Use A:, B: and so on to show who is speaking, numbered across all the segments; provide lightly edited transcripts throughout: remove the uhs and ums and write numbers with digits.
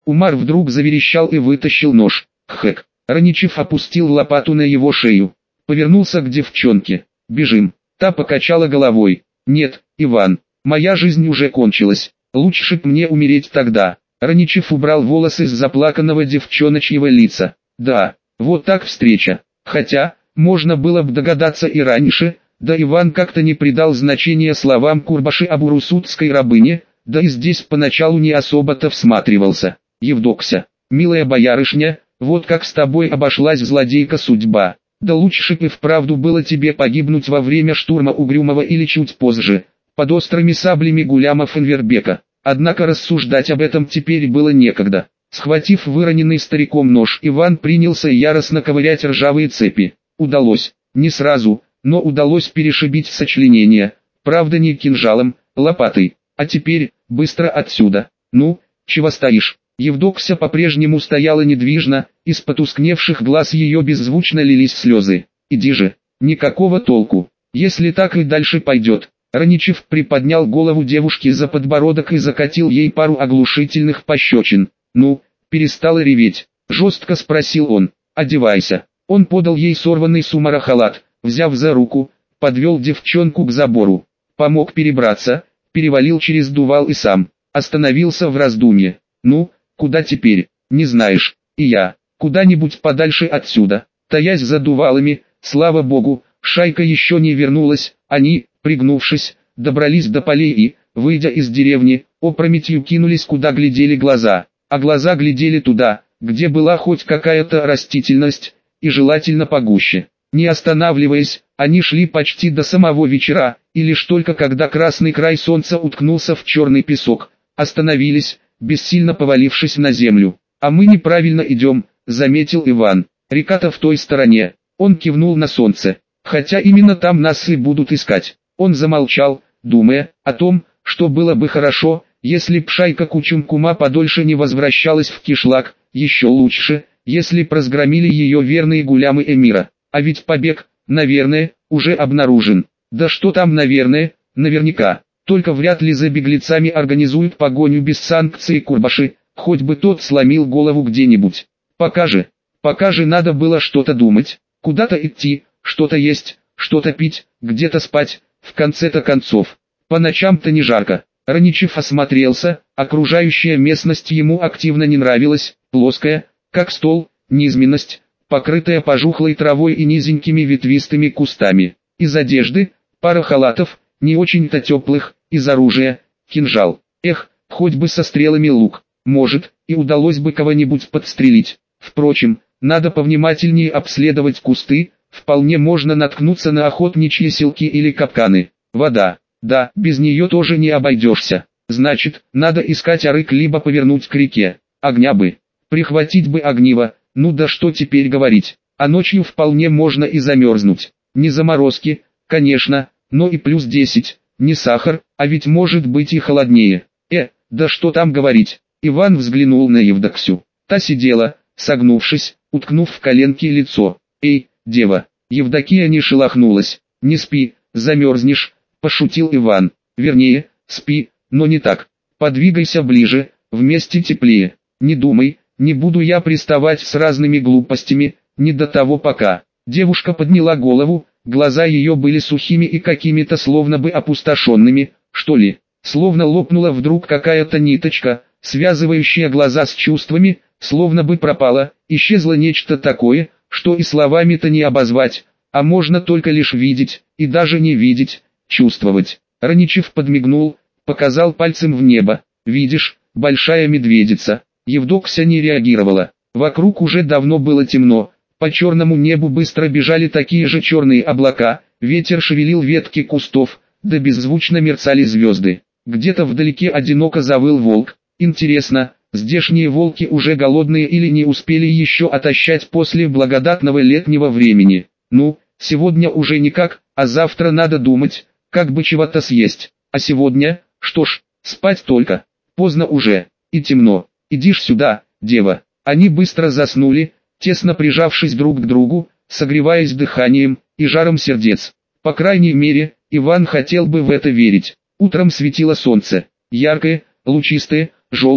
A: Умар вдруг заверещал и вытащил нож. Хэк. Раничев опустил лопату на его шею. Повернулся к девчонке. «Бежим». Та покачала головой. «Нет, Иван, моя жизнь уже кончилась. Лучше б мне умереть тогда». Раничев убрал волосы с заплаканного девчоночьего лица. «Да, вот так встреча. Хотя, можно было бы догадаться и раньше, да Иван как-то не придал значения словам Курбаши об урусутской рабыне, да и здесь поначалу не особо-то всматривался. Евдокся, милая боярышня, вот как с тобой обошлась злодейка судьба. Да лучше б и вправду было тебе погибнуть во время штурма Угрюмова или чуть позже, под острыми саблями гулямов Энвербека». Однако рассуждать об этом теперь было некогда. Схватив выроненный стариком нож, Иван принялся яростно ковырять ржавые цепи. Удалось, не сразу, но удалось перешибить сочленение, правда не кинжалом, лопатой. А теперь, быстро отсюда. Ну, чего стоишь? Евдокся по-прежнему стояла недвижно, из потускневших глаз ее беззвучно лились слезы. «Иди же, никакого толку, если так и дальше пойдет». Раничев приподнял голову девушки за подбородок и закатил ей пару оглушительных пощечин. «Ну, перестала реветь?» — жестко спросил он. «Одевайся». Он подал ей сорванный с умара халат, взяв за руку, подвел девчонку к забору, помог перебраться, перевалил через дувал и сам остановился в раздумье. «Ну, куда теперь? Не знаешь, и я, куда-нибудь подальше отсюда». Таясь за дувалами, слава богу, шайка еще не вернулась, они, пригнувшись, добрались до полей и, выйдя из деревни, опрометью кинулись куда глядели глаза, а глаза глядели туда, где была хоть какая-то растительность, и желательно погуще. Не останавливаясь, они шли почти до самого вечера, и лишь только когда красный край солнца уткнулся в черный песок, остановились, бессильно повалившись на землю. «А мы неправильно идем», — заметил Иван. «Река-то в той стороне». Он кивнул на солнце. «Хотя именно там нас и будут искать». Он замолчал, думая о том, что было бы хорошо, если б шайка Кучумкума подольше не возвращалась в кишлак, еще лучше, если б разгромили ее верные гулямы эмира. А ведь побег, наверное, уже обнаружен. Да что там наверное, наверняка. Только вряд ли за беглецами организуют погоню без санкций Курбаши, хоть бы тот сломил голову где-нибудь. Пока же надо было что-то думать, куда-то идти, что-то есть, что-то пить, где-то спать. В конце-то концов, по ночам-то не жарко. Раничев осмотрелся, окружающая местность ему активно не нравилась, плоская, как стол, низменность, покрытая пожухлой травой и низенькими ветвистыми кустами. Из одежды, пара халатов, не очень-то теплых, из оружия, кинжал. Эх, хоть бы со стрелами лук, может, и удалось бы кого-нибудь подстрелить. Впрочем, надо повнимательнее обследовать кусты, вполне можно наткнуться на охотничьи селки или капканы. Вода, да, без нее тоже не обойдешься. Значит, надо искать арык либо повернуть к реке. Огня бы, прихватить бы огниво, ну да что теперь говорить. А ночью вполне можно и замерзнуть. Не заморозки, конечно, но и плюс 10, не сахар, а ведь может быть и холоднее. Да что там говорить. Иван взглянул на Евдоксю. Та сидела, согнувшись, уткнув в коленки лицо. «Эй, дева!» Евдокия не шелохнулась. «Не спи, замерзнешь», — пошутил Иван. «Вернее, спи, но не так. Подвигайся ближе, вместе теплее. Не думай, не буду я приставать с разными глупостями, не до того пока». Девушка подняла голову, глаза ее были сухими и какими-то словно бы опустошенными, что ли. Словно лопнула вдруг какая-то ниточка, связывающая глаза с чувствами, словно бы пропала, исчезло нечто такое, что и словами-то не обозвать, а можно только лишь видеть, и даже не видеть, чувствовать. Раничев подмигнул, показал пальцем в небо. «Видишь, большая медведица». Евдокся не реагировала. Вокруг уже давно было темно, по черному небу быстро бежали такие же черные облака, ветер шевелил ветки кустов, да беззвучно мерцали звезды. Где-то вдалеке одиноко завыл волк. Интересно, здешние волки уже голодные или не успели еще отощать после благодатного летнего времени? Ну, сегодня уже никак, а завтра надо думать, как бы чего-то съесть. А сегодня, что ж, спать только. Поздно уже, и темно. Иди ж сюда, дева. Они быстро заснули, тесно прижавшись друг к другу, согреваясь дыханием и жаром сердец. По крайней мере, Иван хотел бы в это верить. Утром светило солнце, яркое, лучистое, желтое,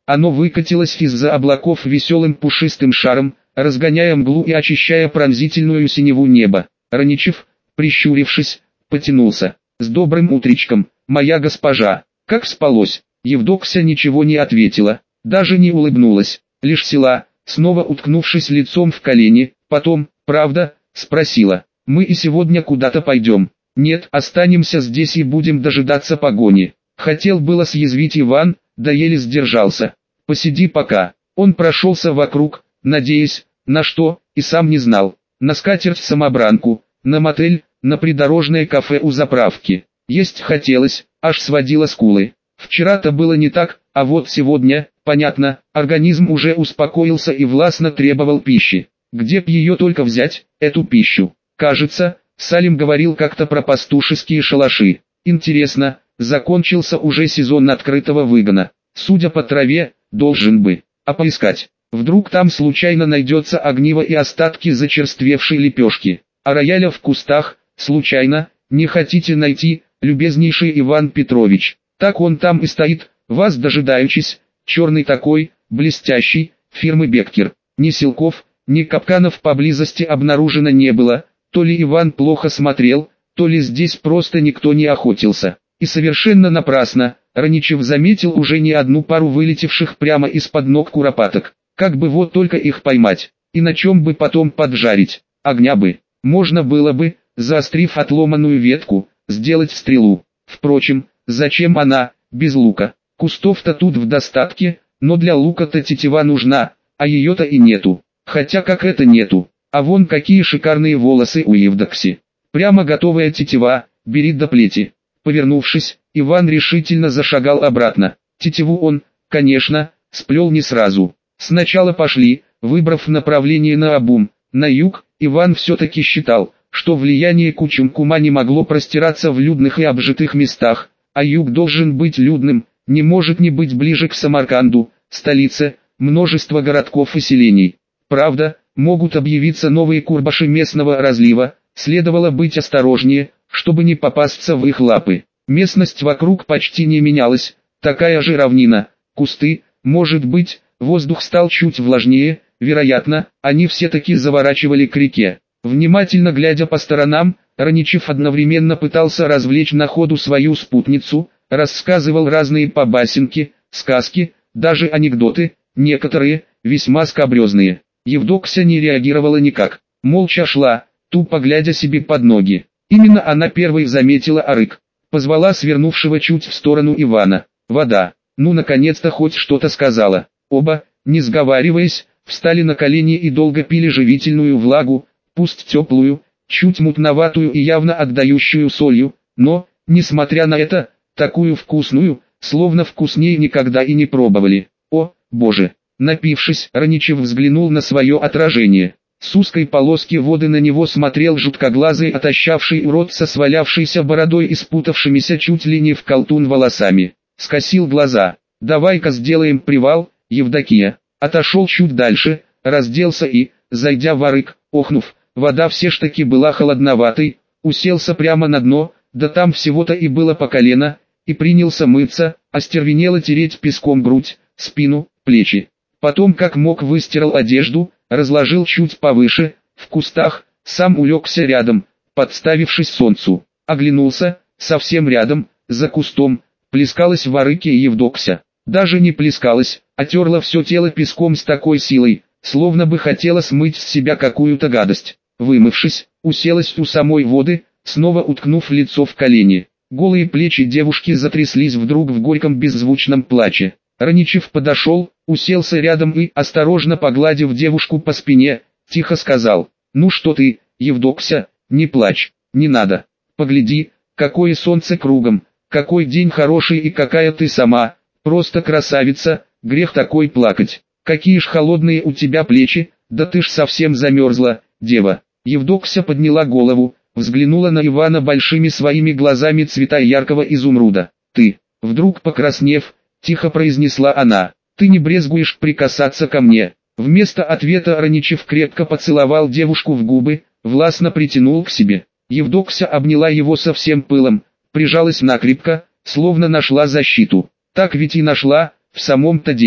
A: Оно выкатилось из-за облаков веселым пушистым шаром, разгоняя мглу и очищая пронзительную синеву неба. Раничев, прищурившись, потянулся. «С добрым утречком, моя госпожа! Как спалось?» Евдокся ничего не ответила, даже не улыбнулась, лишь села, снова уткнувшись лицом в колени, потом, «Правда?» — спросила. «Мы и сегодня куда-то пойдем?» «Нет, останемся здесь и будем дожидаться погони». Хотел было съязвить Иван, да еле сдержался. «Посиди пока». Он прошелся вокруг, надеясь, на что, и сам не знал. На скатерть-самобранку, на мотель, на придорожное кафе у заправки. Есть хотелось, аж сводило скулы. Вчера-то было не так, а вот сегодня, понятно, организм уже успокоился и властно требовал пищи. Где б ее только взять, эту пищу? Кажется, Салим говорил как-то про пастушеские шалаши. Интересно, закончился уже сезон открытого выгона. Судя по траве, должен бы. А поискать. Вдруг там случайно найдется огниво и остатки зачерствевшей лепешки. А рояля в кустах, случайно, не хотите найти, любезнейший Иван Петрович? Так он там и стоит, вас дожидаючись, черный такой, блестящий, фирмы Беккер. Ни силков, ни капканов поблизости обнаружено не было, то ли Иван плохо смотрел, то ли здесь просто никто не охотился. И совершенно напрасно, Раничев заметил уже не одну пару вылетевших прямо из-под ног куропаток. Как бы вот только их поймать, и на чем бы потом поджарить, огня бы, можно было бы, заострив отломанную ветку, сделать стрелу. Впрочем, зачем она, без лука? Кустов-то тут в достатке, но для лука-то тетива нужна, а ее-то и нету. Хотя как это нету, а вон какие шикарные волосы у Евдокси. Прямо готовая тетива, бери до плети. Повернувшись, Иван решительно зашагал обратно. Тетиву он, конечно, сплел не сразу. Сначала пошли, выбрав направление наобум, на юг. Иван все-таки считал, что влияние Кучумкума не могло простираться в людных и обжитых местах, а юг должен быть людным, не может не быть ближе к Самарканду, столице, множество городков и селений. Правда, могут объявиться новые курбаши местного разлива, следовало быть осторожнее, чтобы не попасться в их лапы. Местность вокруг почти не менялась, такая же равнина, кусты, может быть, воздух стал чуть влажнее, вероятно, они все-таки заворачивали к реке. Внимательно глядя по сторонам, Раничев одновременно пытался развлечь на ходу свою спутницу, рассказывал разные побасенки, сказки, даже анекдоты, некоторые, весьма скабрезные. Евдокся не реагировала никак, молча шла, тупо глядя себе под ноги. Именно она первой заметила арык. Позвала свернувшего чуть в сторону Ивана. «Вода!» Ну наконец-то хоть что-то сказала. Оба, не сговариваясь, встали на колени и долго пили живительную влагу, пусть теплую, чуть мутноватую и явно отдающую солью, но, несмотря на это, такую вкусную, словно вкуснее никогда и не пробовали. О, боже! Напившись, Раничев взглянул на свое отражение. С узкой полоски воды на него смотрел жуткоглазый отощавший урод со свалявшейся бородой и спутавшимися чуть ли не в колтун волосами. Скосил глаза. «Давай-ка сделаем привал, Евдокия». Отошел чуть дальше, разделся и, зайдя в арык, охнув, вода все ж таки была холодноватой, уселся прямо на дно, да там всего-то и было по колено, и принялся мыться, остервенело тереть песком грудь, спину, плечи. Потом как мог выстирал одежду, разложил чуть повыше, в кустах, сам улегся рядом, подставившись солнцу. Оглянулся, совсем рядом, за кустом, плескалась в арыке Евдокся. Даже не плескалась, а терла все тело песком с такой силой, словно бы хотела смыть с себя какую-то гадость. Вымывшись, уселась у самой воды, снова уткнув лицо в колени. Голые плечи девушки затряслись вдруг в горьком беззвучном плаче. Раничев подошел, уселся рядом и, осторожно погладив девушку по спине, тихо сказал: «Ну что ты, Евдокся, не плачь, не надо. Погляди, какое солнце кругом, какой день хороший и какая ты сама, просто красавица, грех такой плакать. Какие ж холодные у тебя плечи, да ты ж совсем замерзла, дева». Евдокся подняла голову, взглянула на Ивана большими своими глазами цвета яркого изумруда. «Ты», вдруг покраснев, тихо произнесла она, «ты не брезгуешь прикасаться ко мне?» Вместо ответа Раничев крепко поцеловал девушку в губы, властно притянул к себе. Евдокся обняла его со всем пылом, прижалась накрепко, словно нашла защиту. Так ведь и нашла, в самом-то деле.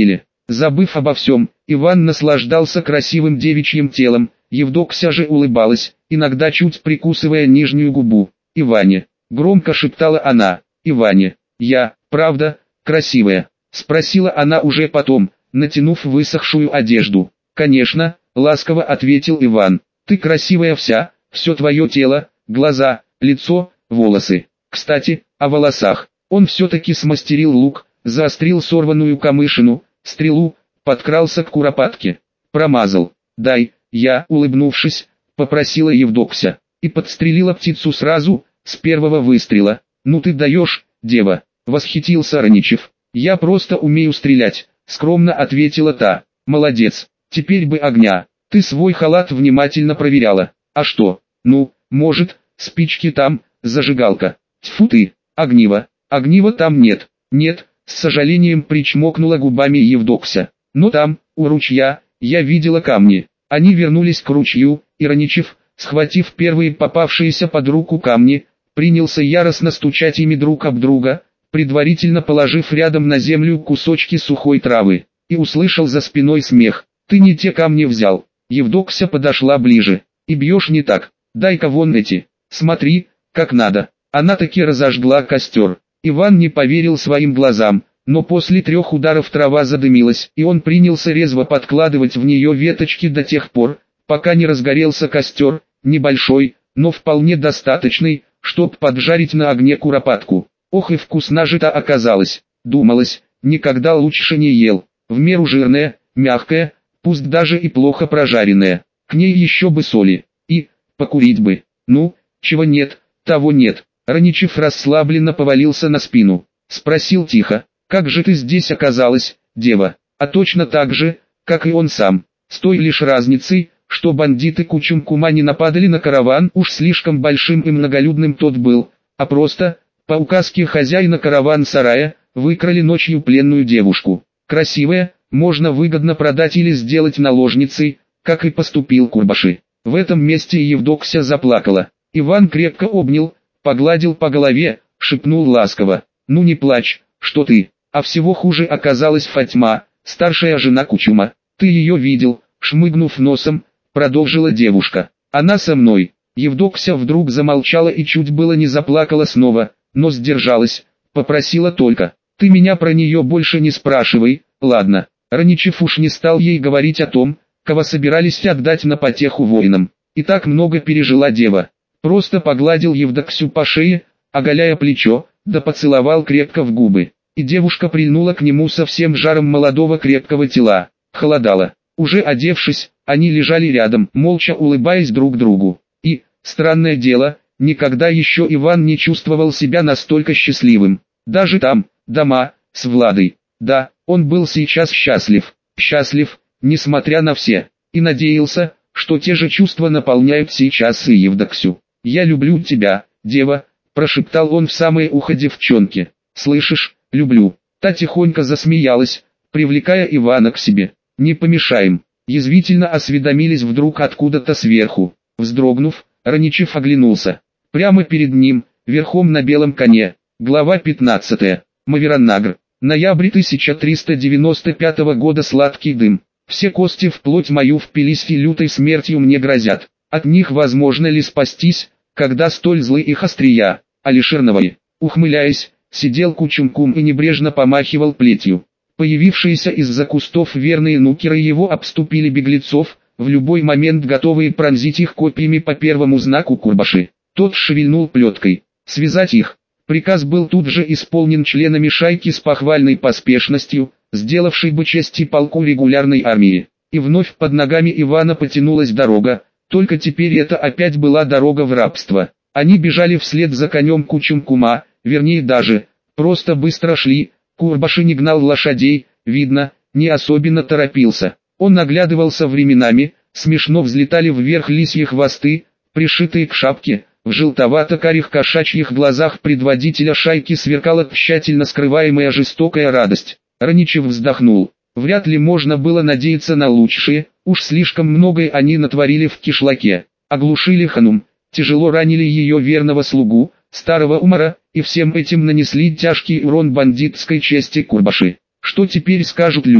A: Забыв обо всем, Иван наслаждался красивым девичьим телом, Евдокся же улыбалась, иногда чуть прикусывая нижнюю губу. «Иване», — громко шептала она, — «Иване, я, правда, красивая?» — спросила она уже потом, натянув высохшую одежду. «Конечно», — ласково ответил Иван, — «ты красивая вся, все твое тело, глаза, лицо, волосы. Кстати, о волосах. Он все-таки смастерил лук, заострил сорванную камышину, стрелу, подкрался к куропатке. Промазал. «Дай», я, улыбнувшись, попросила Евдокся, и подстрелила птицу сразу, с первого выстрела. «Ну ты даешь, дева», — восхитился Раничев. «Я просто умею стрелять», — скромно ответила та. «Молодец, теперь бы огня. Ты свой халат внимательно проверяла. А что? Ну, может, спички там, зажигалка. Тьфу ты, огниво. Огнива там нет». «Нет», — с сожалением причмокнула губами Евдокся. «Но там, у ручья, я видела камни». Они вернулись к ручью, и Раничев, схватив первые попавшиеся под руку камни, принялся яростно стучать ими друг об друга, предварительно положив рядом на землю кусочки сухой травы, и услышал за спиной смех. «Ты не те камни взял». Евдокся подошла ближе. «И бьешь не так. Дай-ка вон эти. Смотри, как надо». Она таки разожгла костер. Иван не поверил своим глазам, но после 3 ударов трава задымилась, и он принялся резво подкладывать в нее веточки до тех пор, пока не разгорелся костер, небольшой, но вполне достаточный, чтоб поджарить на огне куропатку. Ох и вкусна же-то оказалась, думалось, никогда лучше не ел, в меру жирная, мягкая, пусть даже и плохо прожаренная, к ней еще бы соли, и, покурить бы, ну, чего нет, того нет. Раничев расслабленно повалился на спину, спросил тихо: «Как же ты здесь оказалась, дева?» «А точно так же, как и он сам, с той лишь разницей, что бандиты Кучумкума не нападали на караван, уж слишком большим и многолюдным тот был, а просто, по указке хозяина караван-сарая, выкрали ночью пленную девушку. Красивая, можно выгодно продать или сделать наложницей, как и поступил Курбаши». В этом месте Евдокся заплакала. Иван крепко обнял, погладил по голове, шепнул ласково: «Ну не плачь, что ты». А всего хуже оказалась Фатьма, старшая жена Кучума. «Ты ее видел?» — шмыгнув носом, продолжила девушка. «Она со мной». Евдокся вдруг замолчала и чуть было не заплакала снова, но сдержалась, попросила только: «Ты меня про нее больше не спрашивай, ладно?» Раничев уж не стал ей говорить о том, кого собирались отдать на потеху воинам. И так много пережила дева. Просто погладил Евдоксю по шее, оголяя плечо, да поцеловал крепко в губы. И девушка прильнула к нему со всем жаром молодого крепкого тела. Холодало. Уже одевшись, они лежали рядом, молча улыбаясь друг другу. И, странное дело, никогда еще Иван не чувствовал себя настолько счастливым. Даже там, дома, с Владой. Да, он был сейчас счастлив. Счастлив, несмотря на все. И надеялся, что те же чувства наполняют сейчас и Евдоксю. «Я люблю тебя, дева», — прошептал он в самое ухо девчонке. «Слышишь, люблю». Та тихонько засмеялась, привлекая Ивана к себе. «Не помешаем», — язвительно осведомились вдруг откуда-то сверху. Вздрогнув, Раничев оглянулся. Прямо перед ним, верхом на белом коне, глава 15. Мавераннагр. Ноябрь 1395 года. Сладкий дым. Все кости в плоть мою впились и лютой смертью мне грозят. От них возможно ли спастись, когда столь злы их острия? Алишерновой, ухмыляясь, сидел Кучумкум и небрежно помахивал плетью. Появившиеся из-за кустов верные нукеры его обступили беглецов, в любой момент готовые пронзить их копьями по первому знаку Курбаши. Тот шевельнул плеткой. Связать их. Приказ был тут же исполнен членами шайки с похвальной поспешностью, сделавшей бы честь и полку регулярной армии. И вновь под ногами Ивана потянулась дорога, только теперь это опять была дорога в рабство. Они бежали вслед за конем Кучумкума, вернее даже, просто быстро шли. Курбаши не гнал лошадей, видно, не особенно торопился. Он оглядывался временами, смешно взлетали вверх лисьи хвосты, пришитые к шапке. В желтовато-карих кошачьих глазах предводителя шайки сверкала тщательно скрываемая жестокая радость. Раничев вздохнул. Вряд ли можно было надеяться на лучшее, уж слишком многое они натворили в кишлаке. Оглушили ханум, тяжело ранили ее верного слугу, старого Умара, и всем этим нанесли тяжкий урон бандитской чести Курбаши. Что теперь скажут люди?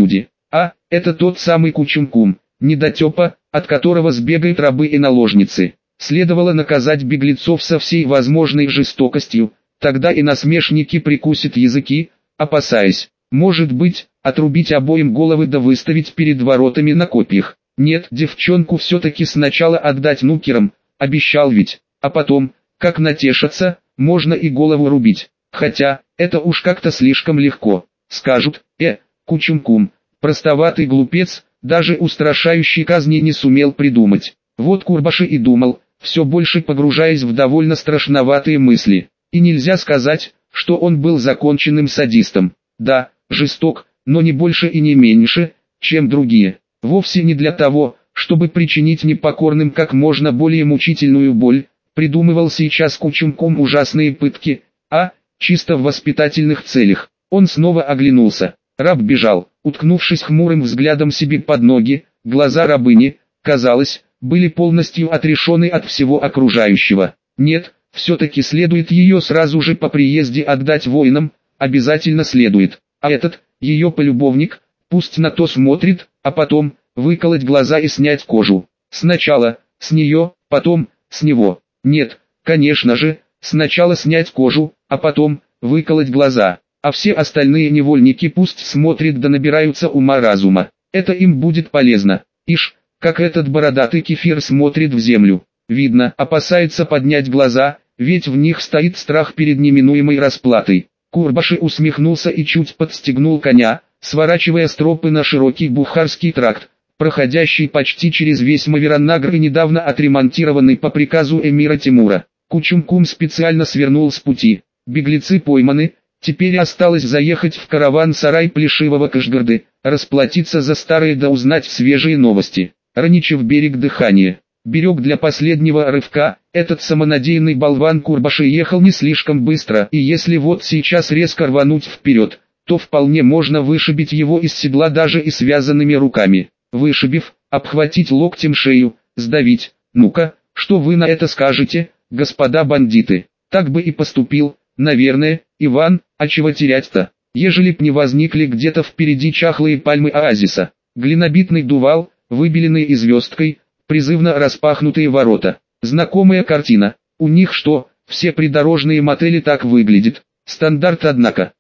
A: А, это тот самый Кучумкум, недотепа, от которого сбегают рабы и наложницы. Следовало наказать беглецов со всей возможной жестокостью, тогда и насмешники прикусят языки, опасаясь, может быть, отрубить обоим головы да выставить перед воротами на копьях. Нет, девчонку все-таки сначала отдать нукерам, обещал ведь, а потом, как натешатся, можно и голову рубить. Хотя, это уж как-то слишком легко. Скажут, Кучумкум, простоватый глупец, даже устрашающей казни не сумел придумать. Вот Курбаши и думал, все больше погружаясь в довольно страшноватые мысли. И нельзя сказать, что он был законченным садистом. Да, жесток, но не больше и не меньше, чем другие. Вовсе не для того, чтобы причинить непокорным как можно более мучительную боль, придумывал сейчас Кучумкум ужасные пытки, а, чисто в воспитательных целях. Он снова оглянулся. Раб бежал, уткнувшись хмурым взглядом себе под ноги, глаза рабыни, казалось, были полностью отрешены от всего окружающего. Нет, все-таки следует ее сразу же по приезде отдать воинам, обязательно следует. А этот, ее полюбовник, пусть на то смотрит, а потом, выколоть глаза и снять кожу. Сначала, с нее, потом, с него. Нет, конечно же, сначала снять кожу, а потом, выколоть глаза. А все остальные невольники пусть смотрят да набираются ума-разума. Это им будет полезно. Ишь, как этот бородатый кефир смотрит в землю. Видно, опасается поднять глаза, ведь в них стоит страх перед неминуемой расплатой. Курбаши усмехнулся и чуть подстегнул коня, сворачивая с тропы на широкий Бухарский тракт, проходящий почти через весь Мавераннагр и недавно отремонтированный по приказу эмира Тимура. Кучумкум специально свернул с пути. Беглецы пойманы. Теперь осталось заехать в караван-сарай Плешивого Кашгарды, расплатиться за старые да узнать свежие новости. Раничев берег дыхания. Берег для последнего рывка. Этот самонадеянный болван Курбаши ехал не слишком быстро, и если вот сейчас резко рвануть вперед, то вполне можно вышибить его из седла даже и связанными руками. Вышибив, обхватить локтем шею, сдавить. Ну-ка, что вы на это скажете, господа бандиты? Так бы и поступил, наверное, Иван, а чего терять-то? Ежели б не возникли где-то впереди чахлые пальмы оазиса, глинобитный дувал, выбеленный и звездкой, призывно распахнутые ворота. Знакомая картина. У них что, все придорожные мотели так выглядят? Стандарт однако.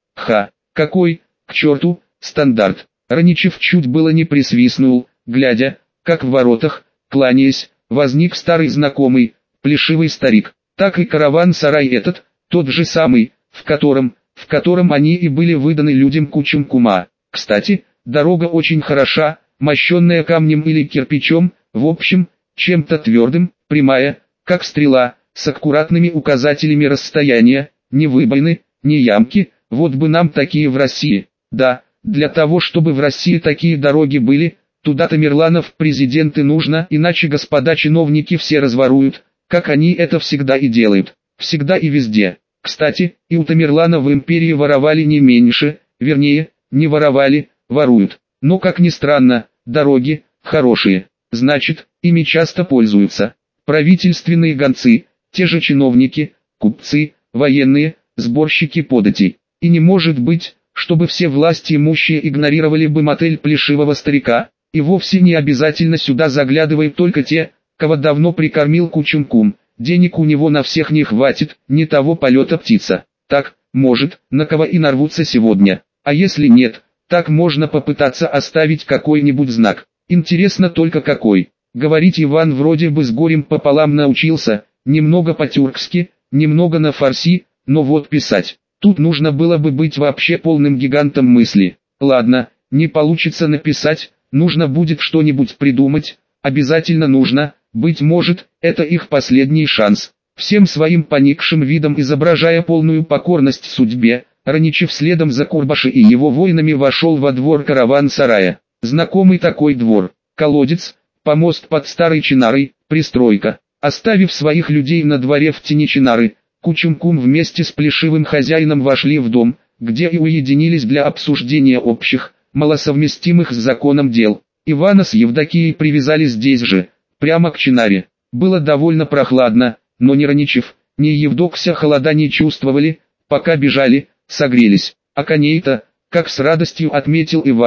A: Какой, к черту, стандарт? Раничев чуть было не присвистнул, глядя, как в воротах, кланяясь, возник старый знакомый, плешивый старик. Так и караван-сарай этот, тот же самый, в котором они и были выданы людям Кучумкума. Кстати, дорога очень хороша, мощенная камнем или кирпичом, в общем, чем-то твердым, прямая, как стрела, с аккуратными указателями расстояния, ни выбоины, ни ямки, вот бы нам такие в России. Да, для того чтобы в России такие дороги были, туда Тамерланов президенты нужно, иначе господа чиновники все разворуют, как они это всегда и делают, всегда и везде. Кстати, и у Тамерлана в империи воровали не меньше, вернее, не воровали, воруют. Но как ни странно, дороги, хорошие, значит, ими часто пользуются. Правительственные гонцы, те же чиновники, купцы, военные, сборщики податей. И не может быть, чтобы все власти имущие игнорировали бы мотель плешивого старика, и вовсе не обязательно сюда заглядывают только те, кого давно прикормил Кучумкум. Денег у него на всех не хватит, не того полета птица. Так, может, на кого и нарвутся сегодня. А если нет, так можно попытаться оставить какой-нибудь знак. Интересно только какой. Говорить Иван вроде бы с горем пополам научился, немного по-тюркски, немного на фарси, но вот писать. Тут нужно было бы быть вообще полным гигантом мысли. Ладно, не получится написать, нужно будет что-нибудь придумать, обязательно нужно. Быть может, это их последний шанс. Всем своим поникшим видом изображая полную покорность судьбе, Раничев следом за Курбаши и его воинами вошел во двор караван-сарая. Знакомый такой двор, колодец, помост под старой чинарой, пристройка. Оставив своих людей на дворе в тени чинары, Кучумкум вместе с плешивым хозяином вошли в дом, где и уединились для обсуждения общих, малосовместимых с законом дел. Ивана с Евдокией привязали здесь же, прямо к чинаре. Было довольно прохладно, но ни Раничев, ни Евдокся холода не чувствовали, пока бежали, согрелись. А коней-то, как с радостью отметил Иван,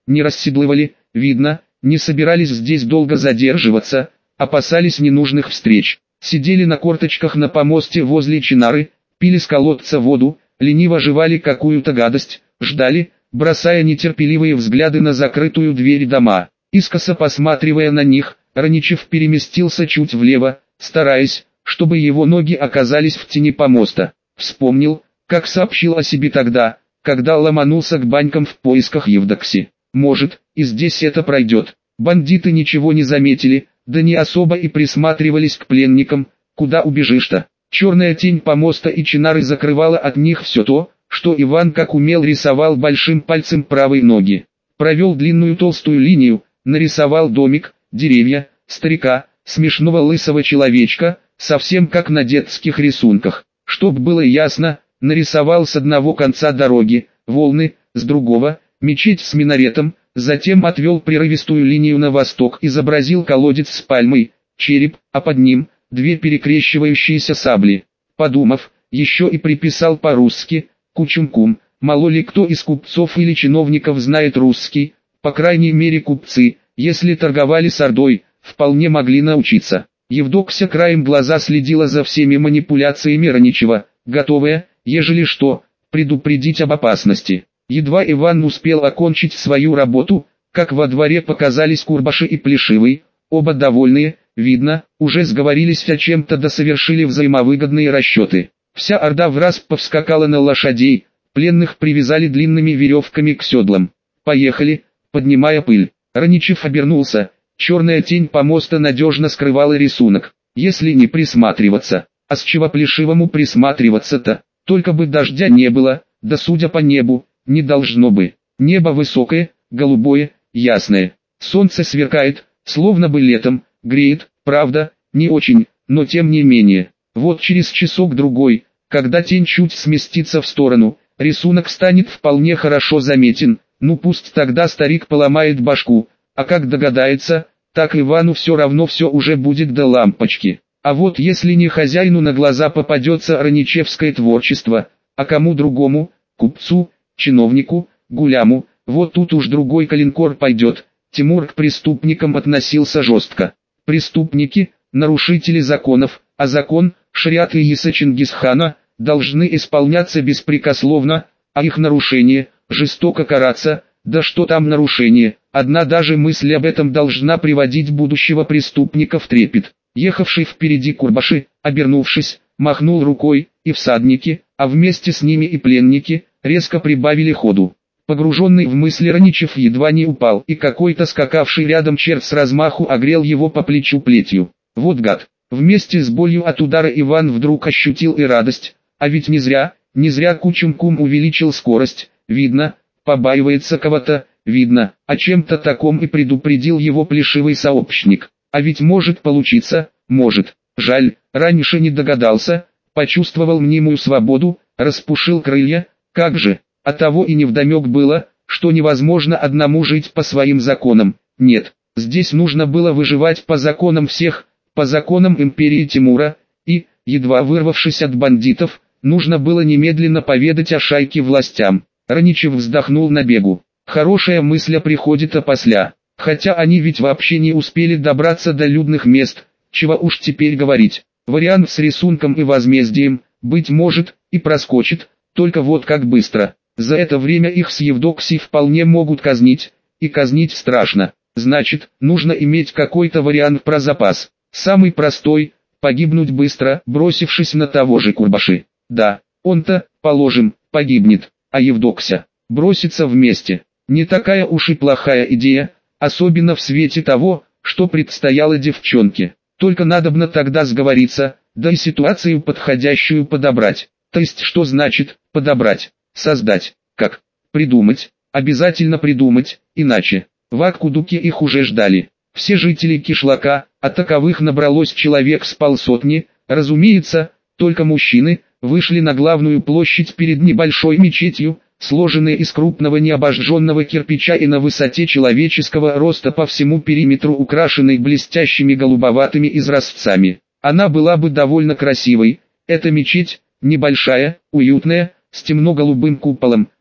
A: не расседлывали, видно, не собирались здесь долго задерживаться, опасались ненужных встреч. Сидели на корточках на помосте возле чинары, пили с колодца воду, лениво жевали какую-то гадость, ждали, бросая нетерпеливые взгляды на закрытую дверь дома. Искоса посматривая на них, Раничев переместился чуть влево, стараясь, чтобы его ноги оказались в тени помоста. Вспомнил, как сообщил о себе тогда, когда ломанулся к банькам в поисках Евдокси. Может, и здесь это пройдет. Бандиты ничего не заметили, да не особо и присматривались к пленникам, куда убежишь-то. Черная тень помоста и чинары закрывала от них все то, что Иван как умел рисовал большим пальцем правой ноги. Провел длинную толстую линию, нарисовал домик, деревья, старика, смешного лысого человечка, совсем как на детских рисунках. Чтоб было ясно, нарисовал с одного конца дороги, волны, с другого, мечеть с минаретом, затем отвел прерывистую линию на восток, изобразил колодец с пальмой, череп, а под ним две перекрещивающиеся сабли. Подумав, еще и приписал по-русски «Кучумкум». Мало ли кто из купцов или чиновников знает русский, по крайней мере купцы, если торговали с Ордой, вполне могли научиться. Евдокся краем глаза следила за всеми манипуляциями Раничева, готовая, ежели что, предупредить об опасности. Едва Иван успел окончить свою работу, как во дворе показались Курбаши и Плешивый, оба довольные, видно, уже сговорились о чем-то да совершили взаимовыгодные расчеты. Вся орда враз повскакала на лошадей, пленных привязали длинными веревками к седлам. Поехали, поднимая пыль. Раничев обернулся, черная тень помоста надежно скрывала рисунок. Если не присматриваться, а с чего Плешивому присматриваться-то? Только бы дождя не было, да судя по небу, не должно бы. Небо высокое, голубое, ясное. Солнце сверкает, словно бы летом, греет, правда, не очень, но тем не менее. Вот через часок-другой, когда тень чуть сместится в сторону, рисунок станет вполне хорошо заметен. Ну пусть тогда старик поломает башку, а как догадается, так Ивану все равно все уже будет до лампочки. А вот если не хозяину на глаза попадется раничевское творчество, а кому другому, купцу, чиновнику, гуляму, вот тут уж другой калинкор пойдет. Тимур к преступникам относился жестко. Преступники, нарушители законов, а закон, шариат и Иса Чингисхана, должны исполняться беспрекословно, а их нарушение, жестоко караться. Да что там нарушение, одна даже мысль об этом должна приводить будущего преступника в трепет. Ехавший впереди Курбаши, обернувшись, махнул рукой, и всадники, а вместе с ними и пленники, резко прибавили ходу. Погруженный в мысли Раничев едва не упал, и какой-то скакавший рядом червь с размаху огрел его по плечу плетью. Вот гад! Вместе с болью от удара Иван вдруг ощутил и радость, а ведь не зря Кучумкум увеличил скорость, видно, побаивается кого-то, видно, о чем-то таком и предупредил его Плешивый сообщник. А ведь может получиться, может. Жаль, раньше не догадался, почувствовал мнимую свободу, распушил крылья, как же, оттого и невдомек было, что невозможно одному жить по своим законам. Нет, здесь нужно было выживать по законам всех, по законам империи Тимура, и, едва вырвавшись от бандитов, нужно было немедленно поведать о шайке властям. Раничев вздохнул на бегу. Хорошая мысль приходит опосля. Хотя они ведь вообще не успели добраться до людных мест, чего уж теперь говорить. Вариант с рисунком и возмездием, быть может, и проскочит, только вот как быстро. За это время их с Евдоксией вполне могут казнить, и казнить страшно. Значит, нужно иметь какой-то вариант про запас. Самый простой – погибнуть быстро, бросившись на того же Курбаши. Да, он-то, положим, погибнет, а Евдокся бросится вместе. Не такая уж и плохая идея, особенно в свете того, что предстояло девчонке. Только надобно тогда сговориться, да и ситуацию подходящую подобрать. То есть что значит подобрать? Создать. Как? Придумать. Обязательно придумать, иначе. В Аккудуке их уже ждали. Все жители кишлака, а таковых набралось человек с полсотни, разумеется, только мужчины, вышли на главную площадь перед небольшой мечетью, сложенной из крупного необожженного кирпича и на высоте человеческого роста по всему периметру украшенной блестящими голубоватыми изразцами. Она была бы довольно красивой, эта мечеть, небольшая, уютная, с темно-голубым куполом,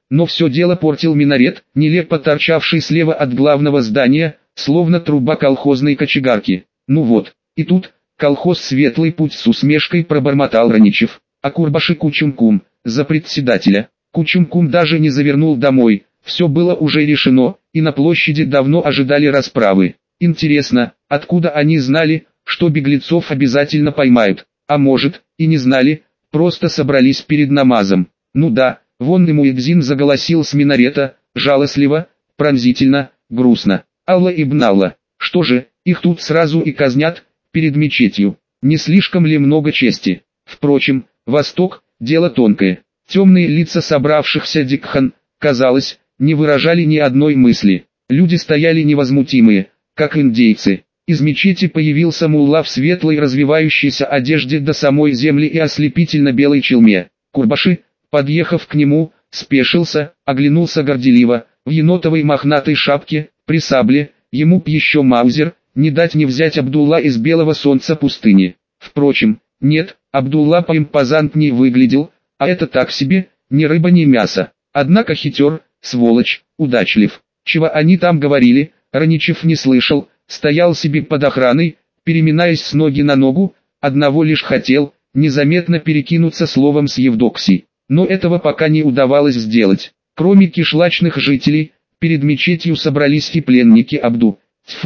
A: но все дело портил минарет, нелепо торчавший слева от главного здания, словно труба колхозной кочегарки. Ну вот, и тут, колхоз «Светлый путь» с усмешкой пробормотал Раничев, а Курбаши Кучумкум, за председателя. Кучумкум даже не завернул домой, все было уже решено, и на площади давно ожидали расправы. Интересно, откуда они знали, что беглецов обязательно поймают, а может, и не знали, просто собрались перед намазом. Ну да, вон и муэдзин заголосил с минарета, жалостливо, пронзительно, грустно. Алла ибн Алла, что же, их тут сразу и казнят, перед мечетью, не слишком ли много чести? Впрочем, Восток – дело тонкое. Темные лица собравшихся дикхан, казалось, не выражали ни одной мысли. Люди стояли невозмутимые, как индейцы. Из мечети появился мулла в светлой развивающейся одежде до самой земли и ослепительно белой челме. Курбаши, подъехав к нему, спешился, оглянулся горделиво, в енотовой мохнатой шапке, при сабле, ему б еще маузер, не дать не взять Абдулла из белого солнца пустыни. Впрочем, нет, Абдулла поимпозантней выглядел, а это так себе, ни рыба ни мясо. Однако хитер, сволочь, удачлив. Чего они там говорили, Раничев не слышал, стоял себе под охраной, переминаясь с ноги на ногу, одного лишь хотел, незаметно перекинуться словом с Евдоксией. Но этого пока не удавалось сделать. Кроме кишлачных жителей, перед мечетью собрались и пленники Абду,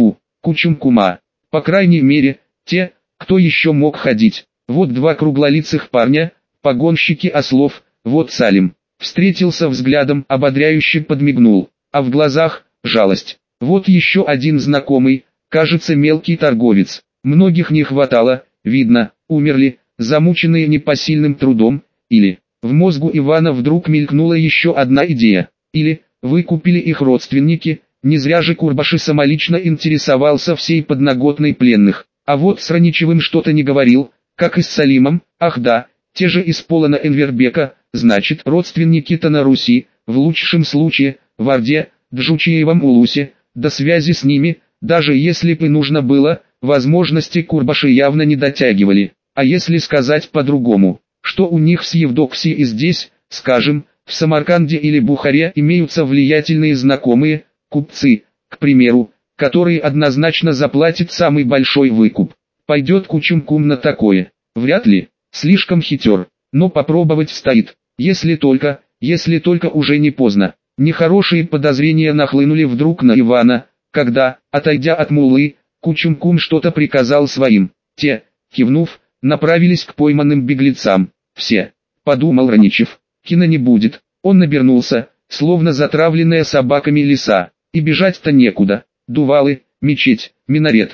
A: Кучумкума. По крайней мере, те, кто еще мог ходить. Вот два круглолицых парня, погонщики ослов, вот Салим. Встретился взглядом, ободряюще подмигнул, а в глазах – жалость. Вот еще один знакомый, кажется, мелкий торговец. Многих не хватало, видно, умерли, замученные непосильным трудом, или в мозгу Ивана вдруг мелькнула еще одна идея, или выкупили их родственники, не зря же Курбаши самолично интересовался всей подноготной пленных. А вот с Раничевым что-то не говорил, как и с Салимом, ах да, те же из Полона Энвербека, значит родственники-то на Руси, в лучшем случае, в Орде, Джучиевом Улусе, до связи с ними, даже если бы нужно было, возможности Курбаши явно не дотягивали. А если сказать по-другому, что у них с Евдоксией и здесь, скажем, в Самарканде или Бухаре имеются влиятельные знакомые, купцы, к примеру, которые однозначно заплатят самый большой выкуп. Пойдет Кучумкум на такое? Вряд ли, слишком хитер, но попробовать стоит, если только уже не поздно. Нехорошие подозрения нахлынули вдруг на Ивана, когда, отойдя от муллы, Кучумкум что-то приказал своим. Те, кивнув, направились к пойманным беглецам. Все, подумал Раничев, кино не будет. Он набернулся, словно затравленная собаками лиса, и бежать-то некуда. Дувалы, мечеть, минарет.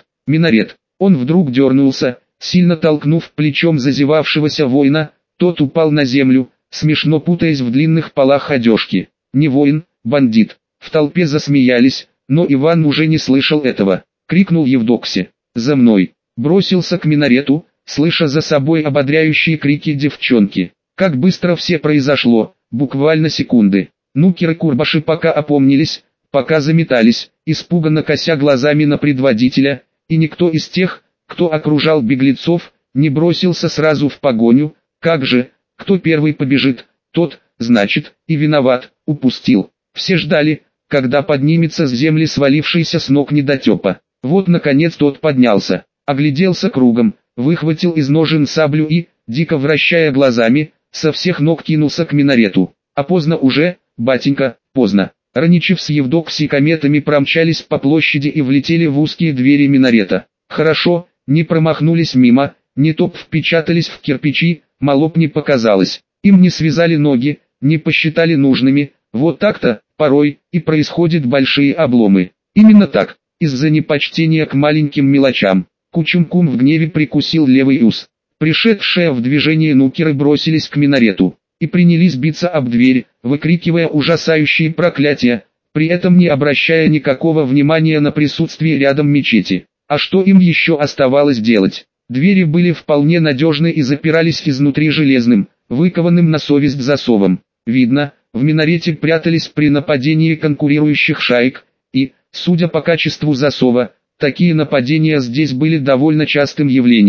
A: Он вдруг дернулся, сильно толкнув плечом зазевавшегося воина, тот упал на землю, смешно путаясь в длинных полах одежки. Не воин, бандит. В толпе засмеялись, но Иван уже не слышал этого. Крикнул Евдоксе: «За мной!» Бросился к минарету, слыша за собой ободряющие крики девчонки. Как быстро все произошло, буквально секунды. Нукеры Курбаши пока опомнились, пока заметались, испуганно кося глазами на предводителя, и никто из тех, кто окружал беглецов, не бросился сразу в погоню. Как же, кто первый побежит, тот, значит, и виноват, упустил. Все ждали, когда поднимется с земли свалившийся с ног недотепа. Вот наконец тот поднялся, огляделся кругом, выхватил из ножен саблю и, дико вращая глазами, со всех ног кинулся к минарету. А поздно уже, батенька, поздно. Раничев с Евдоксией кометами промчались по площади и влетели в узкие двери минарета. Хорошо, не промахнулись мимо, не топ впечатались в кирпичи, мало б не показалось. Им не связали ноги, не посчитали нужными. Вот так-то, порой, и происходят большие обломы. Именно так, из-за непочтения к маленьким мелочам. Кучумкум в гневе прикусил левый ус. Пришедшие в движение нукеры бросились к минарету и принялись биться об дверь, выкрикивая ужасающие проклятия, при этом не обращая никакого внимания на присутствие рядом мечети. А что им еще оставалось делать? Двери были вполне надежны и запирались изнутри железным, выкованным на совесть засовом. Видно, в минарете прятались при нападении конкурирующих шаек, и, судя по качеству засова, такие нападения здесь были довольно частым явлением.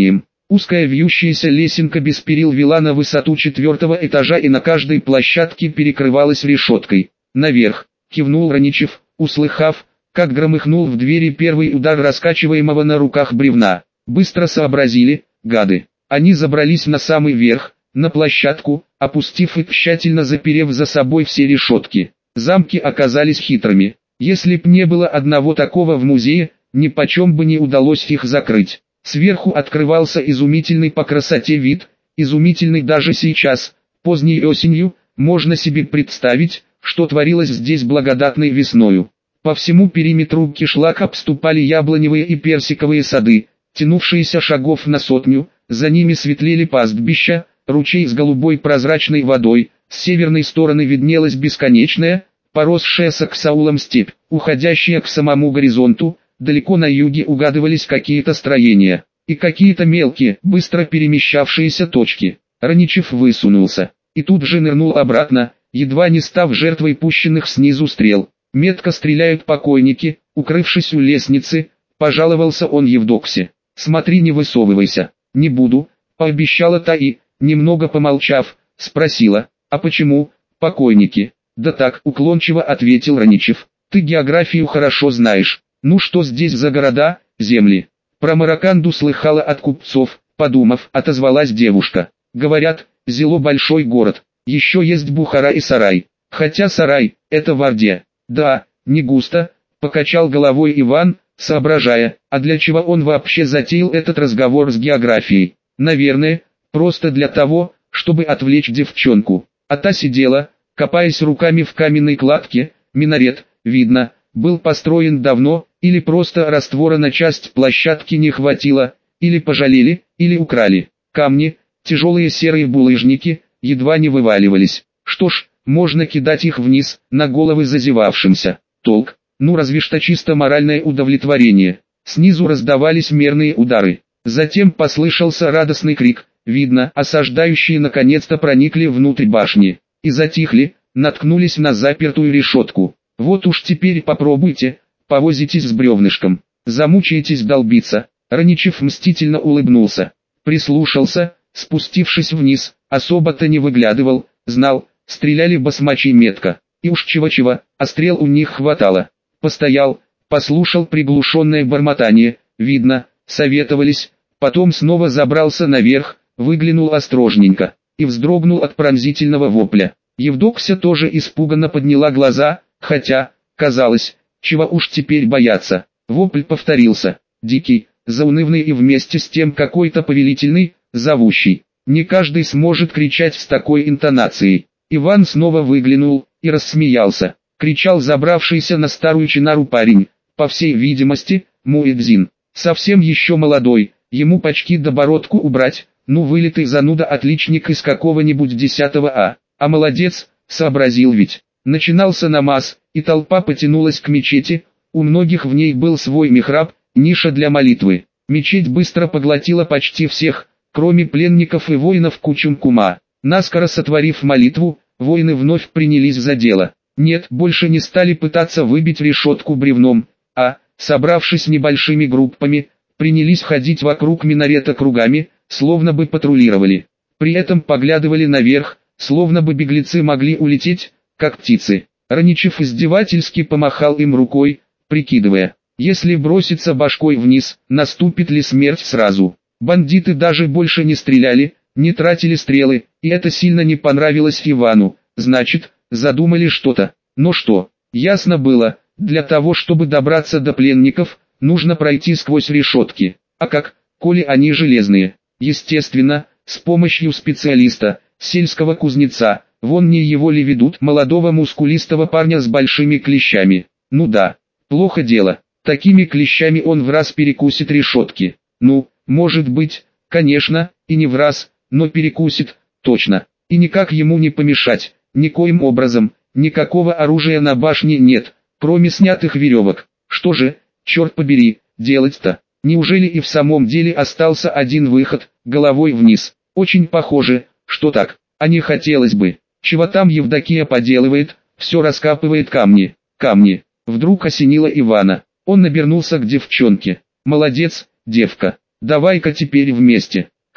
A: Узкая вьющаяся лесенка без перил вела на высоту 4-го этажа и на каждой площадке перекрывалась решеткой. «Наверх!» — кивнул Раничев, услыхав, как громыхнул в двери первый удар раскачиваемого на руках бревна. Быстро сообразили, гады. Они забрались на самый верх, на площадку, опустив и тщательно заперев за собой все решетки. Замки оказались хитрыми. Если б не было одного такого в музее, ни почем бы не удалось их закрыть. Сверху открывался изумительный по красоте вид, изумительный даже сейчас, поздней осенью, можно себе представить, что творилось здесь благодатной весною. По всему периметру кишлак обступали яблоневые и персиковые сады, тянувшиеся шагов на 100, за ними светлели пастбища, ручей с голубой прозрачной водой, с северной стороны виднелась бесконечная, поросшая саксаулом степь, уходящая к самому горизонту. Далеко на юге угадывались какие-то строения, и какие-то мелкие, быстро перемещавшиеся точки. Раничев высунулся, и тут же нырнул обратно, едва не став жертвой пущенных снизу стрел. Метко стреляют покойники, укрывшись у лестницы, пожаловался он Евдоксе. «Смотри, не высовывайся». «Не буду», пообещала та и, немного помолчав, спросила: «А почему, покойники?» «Да так», уклончиво ответил Раничев. «Ты географию хорошо знаешь». «Ну что здесь за города, земли?» «Про Мараканду слыхала от купцов», подумав, отозвалась девушка. «Говорят, Зело большой город, еще есть Бухара и Сарай. Хотя Сарай, это в Орде». «Да, не густо», покачал головой Иван, соображая, а для чего он вообще затеял этот разговор с географией. Наверное, просто для того, чтобы отвлечь девчонку. А та сидела, копаясь руками в каменной кладке. Минарет, видно, был построен давно, или просто раствора на часть площадки не хватило, или пожалели, или украли. Камни, тяжелые серые булыжники, едва не вываливались. Что ж, можно кидать их вниз, на головы зазевавшимся. Толк? Ну разве что чисто моральное удовлетворение. Снизу раздавались мерные удары. Затем послышался радостный крик. Видно, осаждающие наконец-то проникли внутрь башни. И затихли, наткнулись на запертую решетку. «Вот уж теперь попробуйте, повозитесь с бревнышком, замучаетесь долбиться». Раничев мстительно улыбнулся. Прислушался, спустившись вниз, особо-то не выглядывал, знал, стреляли басмачи метко. И уж чего-чего, а стрел у них хватало. Постоял, послушал приглушенное бормотание, видно, советовались, потом снова забрался наверх, выглянул осторожненько, и вздрогнул от пронзительного вопля. Евдокся тоже испуганно подняла глаза, хотя, казалось, чего уж теперь бояться. Вопль повторился, дикий, заунывный и вместе с тем какой-то повелительный, зовущий. Не каждый сможет кричать с такой интонацией. Иван снова выглянул и рассмеялся. Кричал забравшийся на старую чинару парень, по всей видимости, муэдзин. Совсем еще молодой, ему почки до бородку убрать, ну вылитый зануда-отличник из какого-нибудь 10-го А. А молодец, сообразил ведь. Начинался намаз, и толпа потянулась к мечети, у многих в ней был свой михраб, ниша для молитвы. Мечеть быстро поглотила почти всех, кроме пленников и воинов Кучумкума. Наскоро сотворив молитву, воины вновь принялись за дело. Нет, больше не стали пытаться выбить решетку бревном, а, собравшись небольшими группами, принялись ходить вокруг минарета кругами, словно бы патрулировали. При этом поглядывали наверх, словно бы беглецы могли улететь, как птицы. Раничев издевательски помахал им рукой, прикидывая, если броситься башкой вниз, наступит ли смерть сразу. Бандиты даже больше не стреляли, не тратили стрелы, и это сильно не понравилось Ивану. Значит, задумали что-то. Но что? Ясно было, для того чтобы добраться до пленников, нужно пройти сквозь решетки. А как, коли они железные? Естественно, с помощью специалиста, сельского кузнеца. Вон не его ли ведут, молодого мускулистого парня с большими клещами. Ну да, плохо дело. Такими клещами он в раз перекусит решетки. Ну, может быть, конечно, и не в раз, но перекусит, точно. И никак ему не помешать, никоим образом, никакого оружия на башне нет, кроме снятых веревок. Что же, черт побери, делать-то? Неужели и в самом деле остался один выход, головой вниз? Очень похоже, что так, а не хотелось бы. Чего там Евдокия поделывает, все раскапывает камни, камни. Вдруг осенило Ивана, он набернулся к девчонке. Молодец, девка, давай-ка теперь вместе.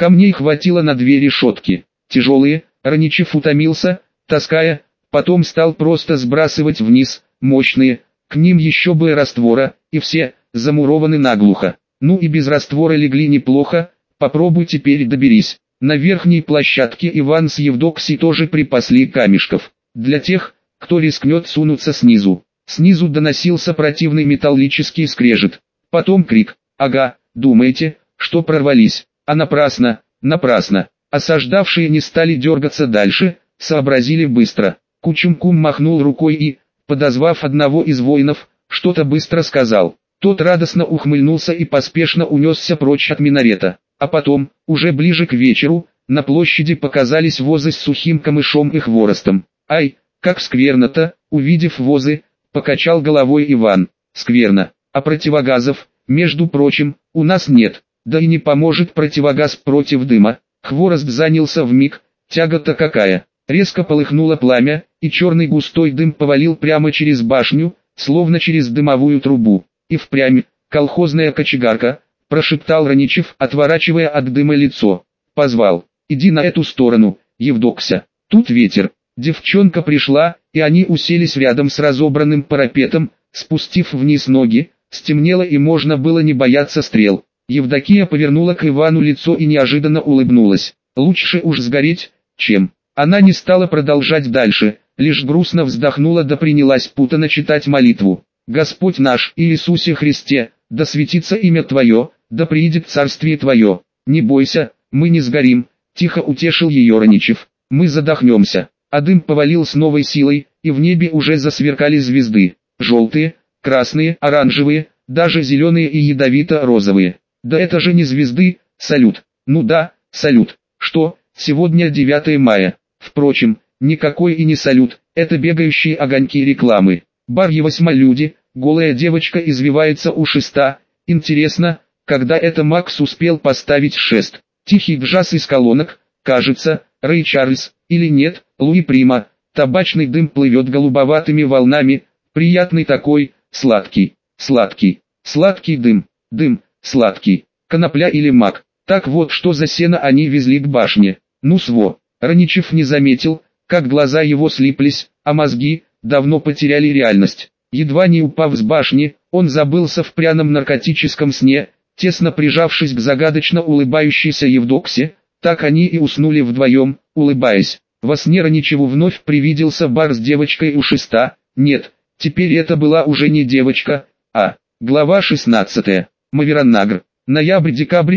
A: Камней хватило на 2 решетки. Тяжелые, Раничев утомился, таская, потом стал просто сбрасывать вниз, мощные, к ним еще бы раствора, и все, замурованы наглухо. Ну и без раствора легли неплохо, попробуй теперь доберись. На верхней площадке Иван с Евдоксией тоже припасли камешков. Для тех, кто рискнет сунуться снизу. Снизу доносился противный металлический скрежет. Потом крик: «Ага, думаете, что прорвались?» А напрасно, напрасно. Осаждавшие не стали дергаться дальше, сообразили быстро. Кучумкум махнул рукой и, подозвав одного из воинов, что-то быстро сказал. Тот радостно ухмыльнулся и поспешно унесся прочь от минарета. А потом, уже ближе к вечеру, на площади показались возы с сухим камышом и хворостом. «Ай, как скверно-то!» Увидев возы, покачал головой Иван. «Скверно. А противогазов, между прочим, у нас нет. Да и не поможет противогаз против дыма». Хворост занялся вмиг, тяга-то какая. Резко полыхнуло пламя, и черный густой дым повалил прямо через башню, словно через дымовую трубу. «И впрямь, колхозная кочегарка», — прошептал Раничев, отворачивая от дыма лицо. Позвал: «Иди на эту сторону, Евдокся, тут ветер». Девчонка пришла, и они уселись рядом с разобранным парапетом, спустив вниз ноги, стемнело и можно было не бояться стрел. Евдокия повернула к Ивану лицо и неожиданно улыбнулась. «Лучше уж сгореть, чем...» Она не стала продолжать дальше, лишь грустно вздохнула да принялась путанно читать молитву. «Господь наш, Иисусе Христе, да светится имя Твое, да приидет царствие Твое. Не бойся, мы не сгорим», — тихо утешил ее Раничев. «Мы задохнемся». А дым повалил с новой силой, и в небе уже засверкали звезды. Желтые, красные, оранжевые, даже зеленые и ядовито-розовые. Да это же не звезды, салют. Ну да, салют. Что, сегодня 9 мая. Впрочем, никакой и не салют, это бегающие огоньки рекламы. Бар Е8 люди, голая девочка извивается у шеста. Интересно, когда это Макс успел поставить шест? Тихий джаз из колонок, кажется, Рэй Чарльз, или нет, Луи Прима. Табачный дым плывет голубоватыми волнами, приятный такой, сладкий, сладкий, сладкий дым, дым, сладкий, конопля или мак. Так вот, что за сено они везли к башне. Ну сво. Раничев не заметил, как глаза его слиплись, а мозги давно потеряли реальность. Едва не упав с башни, он забылся в пряном наркотическом сне, тесно прижавшись к загадочно улыбающейся Евдоксе. Так они и уснули вдвоем, улыбаясь. Во сне Раничеву вновь привиделся бар с девочкой у шеста. Нет, теперь это была уже не девочка, а... Глава 16. Мавераннагр. Ноябрь-декабрь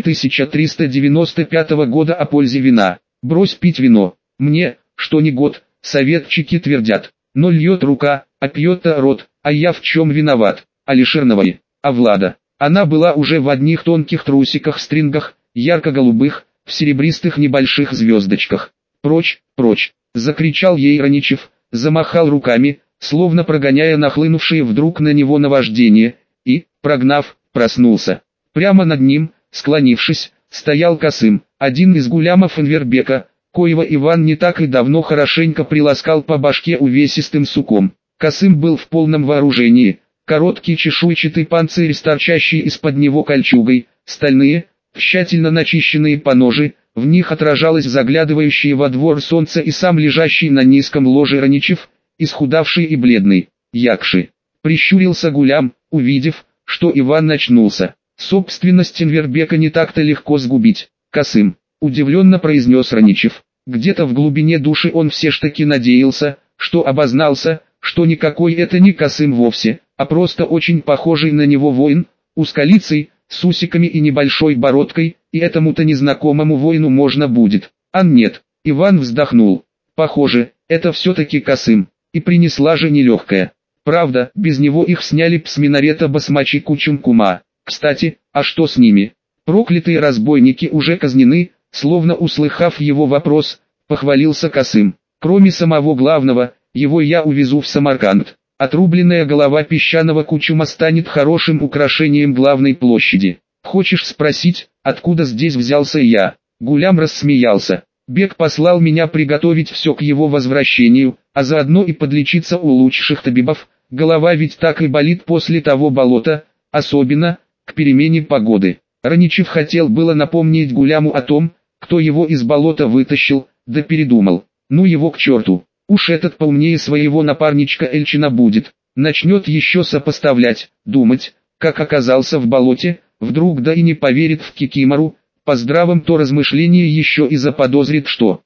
A: 1395 года. О пользе вина. Брось пить вино. Мне, что не год, советчики твердят. Но льет рука, а пьет-то рот, а я в чем виноват? Алишерновой. А Влада. Она была уже в одних тонких трусиках-стрингах, ярко-голубых, в серебристых небольших звездочках. «Прочь, прочь!» — закричал ей Раничев, замахал руками, словно прогоняя нахлынувшие вдруг на него наваждение, и, прогнав, проснулся. Прямо над ним, склонившись, стоял Касым, один из гулямов Энвербека, коего Иван не так и давно хорошенько приласкал по башке увесистым суком. Касым был в полном вооружении, короткий чешуйчатый панцирь с торчащей из-под него кольчугой, стальные, тщательно начищенные поножи, в них отражалось заглядывающее во двор солнце и сам лежащий на низком ложе Раничев, исхудавший и бледный. «Якши!» — прищурился гулям, увидев, что Иван очнулся. «Собственность Энвербека не так-то легко сгубить, Касым», — удивленно произнес Раничев. Где-то в глубине души он все ж таки надеялся, что обознался, что никакой это не Касым вовсе, а просто очень похожий на него воин, узколицый, с усиками и небольшой бородкой, и этому-то незнакомому воину можно будет. А нет, Иван вздохнул. Похоже, это все-таки Касым, и принесла же нелегкая. Правда, без него их сняли с минарета басмачи Кучумкума. Кстати, а что с ними? Проклятые разбойники уже казнены, словно услыхав его вопрос, похвалился Касым. Кроме самого главного, его я увезу в Самарканд. Отрубленная голова песчаного Кучума станет хорошим украшением главной площади. Хочешь спросить, откуда здесь взялся я? Гулям рассмеялся. Бек послал меня приготовить все к его возвращению, а заодно и подлечиться у лучших табибов. Голова ведь так и болит после того болота, особенно к перемене погоды. Раничев хотел было напомнить Гуляму о том, кто его из болота вытащил, да передумал. Ну его к черту. Уж этот поумнее своего напарничка Эльчина будет. Начнет еще сопоставлять, думать, как оказался в болоте, вдруг да и не поверит в Кикимору, по здравом то размышление еще и заподозрит, что